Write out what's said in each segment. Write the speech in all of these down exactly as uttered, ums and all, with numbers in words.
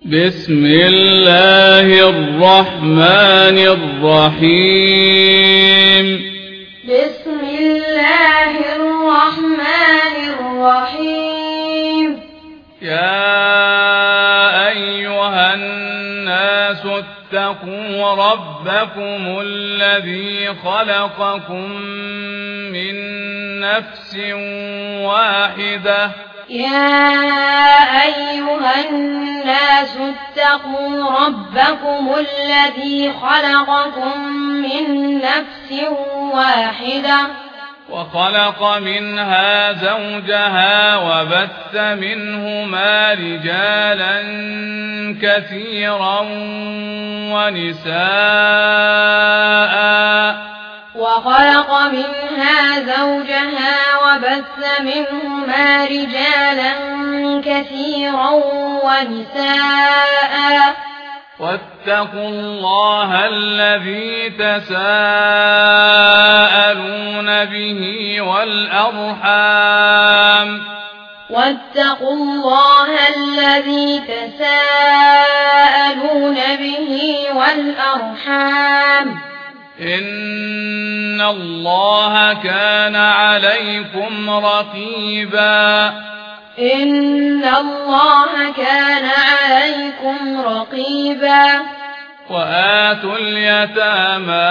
بسم الله الرحمن الرحيم بسم الله الرحمن الرحيم يا أيها الناس اتقوا ربكم الذي خلقكم من نفس واحدة يا أيها الناس اتقوا ربكم الذي خلقكم من نفس واحدة وخلق منها زوجها وبث منهما رجالا كثيرا ونساء وخلق منها زوجها وبث منهما رجالا كثيرا ونساء واتقوا الله الذي تساءلون به والأرحام واتقوا الله الذي تساءلون به والأرحام إن الله كان عليكم رقيبا إن الله كان عليكم رقيبا وآتوا اليتامى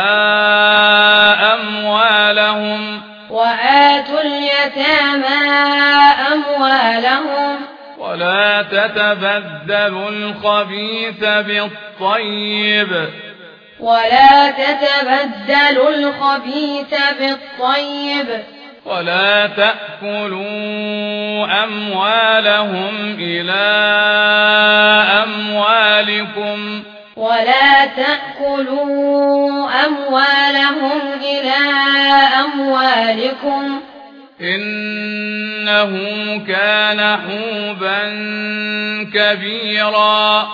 أموالهم وآتوا اليتامى أموالهم ولا تتبدلوا الخبيث بالطيب ولا تتبدلوا الخبيث بالطيب ولا تأكلوا أموالهم إلى أموالكم ولا تأكلوا أموالهم إلى أموالكم إنه كان حوبا كبيرا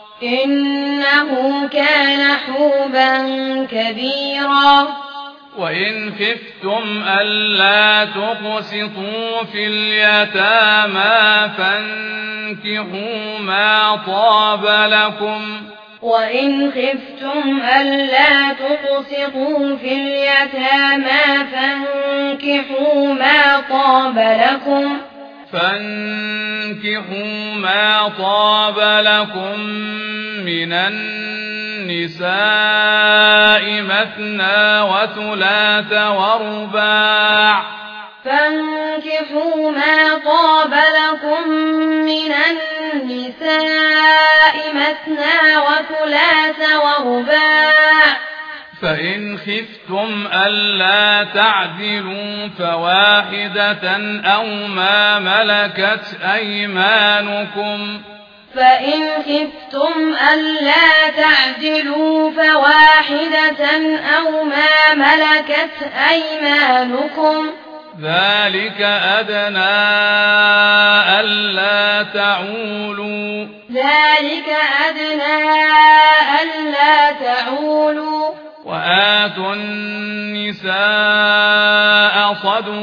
إنه كان حوبا كبيرا وإن خفتم ألا تقسطوا في اليتامى فانكحوا ما طاب لكم وإن خفتم ألا تقسطوا في اليتامى فانكحوا ما طاب لكم فانكحوا ما طاب لكم من النساء مثنى وثلاث ورباع فانكحوا ما طاب لكم من النساء مثنى وثلاث ورباع فإن خفتم ألا تعدلوا فواحدة أو ما ملكت أيمانكم فإن خفتم ألا تعدلوا فواحدة أو ما ملكت أيمانكم ذلك أدنى ألا تعولوا ذلك أدنى ألا تعولوا وآتوا النساء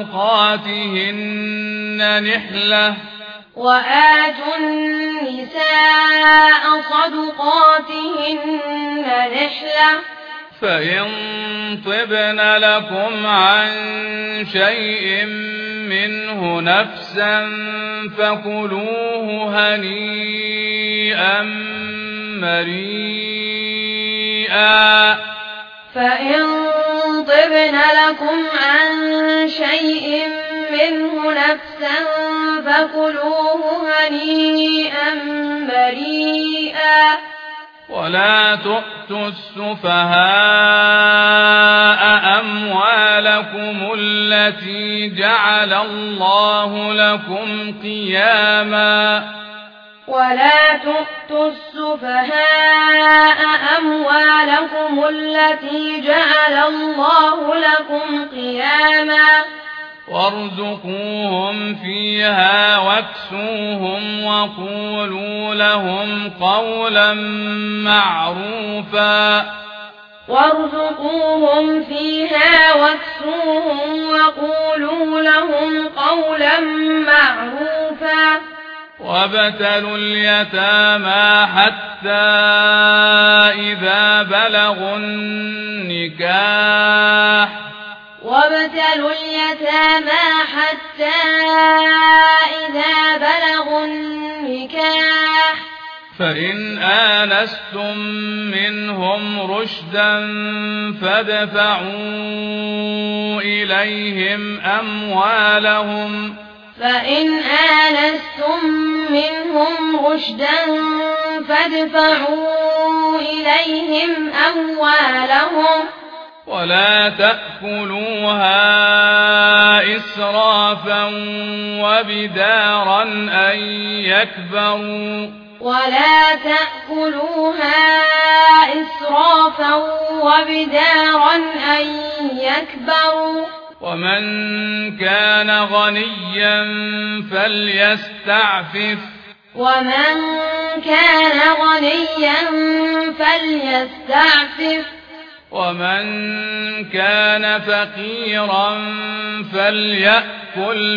صدقاتهن نحلة وآتوا النساء صدقاتهن نحلة فإن طبن لكم عن شيء منه نفسا فكلوه هنيئا مريئا فإن طبن لكم عن شيء منه نفسا فكلوه هنيئا مريئا ولا تؤتوا السفهاء أموالكم التي جعل الله لكم قياما ولا تؤتوا السفهاء أموالكم التي جعل الله لكم قياما وارزقوهم فيها واكسوهم وقولوا لهم قولا معروفا وارزقوهم فيها واكسوهم وقولوا لهم قولا معروفا وابتلوا اليتامى حتى إذا بلغوا النكاح وابتلوا اليتامى حتى إذا بلغوا النكاح فإن آنستم منهم رشدا فادفعوا إليهم أموالهم فإن آنستم منهم رشدا فادفعوا إليهم أموالهم ولا تأكلوها إسرافا وبدارا أن يكبروا ولا تأكلوها إسرافا وبدارا أن يكبروا ومن كان غنيا فليستعفف ومن كان غنيا فليستعفف ومن كان فقيرا فليأكل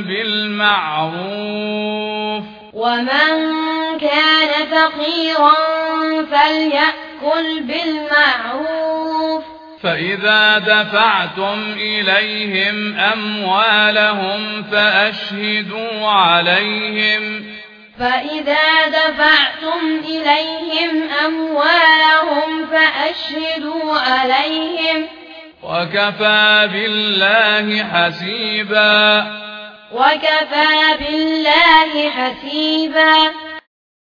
بالمعروف ومن كان فقيرا فليأكل بالمعروف فإذا دفعتم إليهم أموالهم فأشهدوا عليهم فإذا دفعتم إليهم أموالهم فأشهدوا عليهم وكفى بالله حسيبا وكفى بالله حسيبا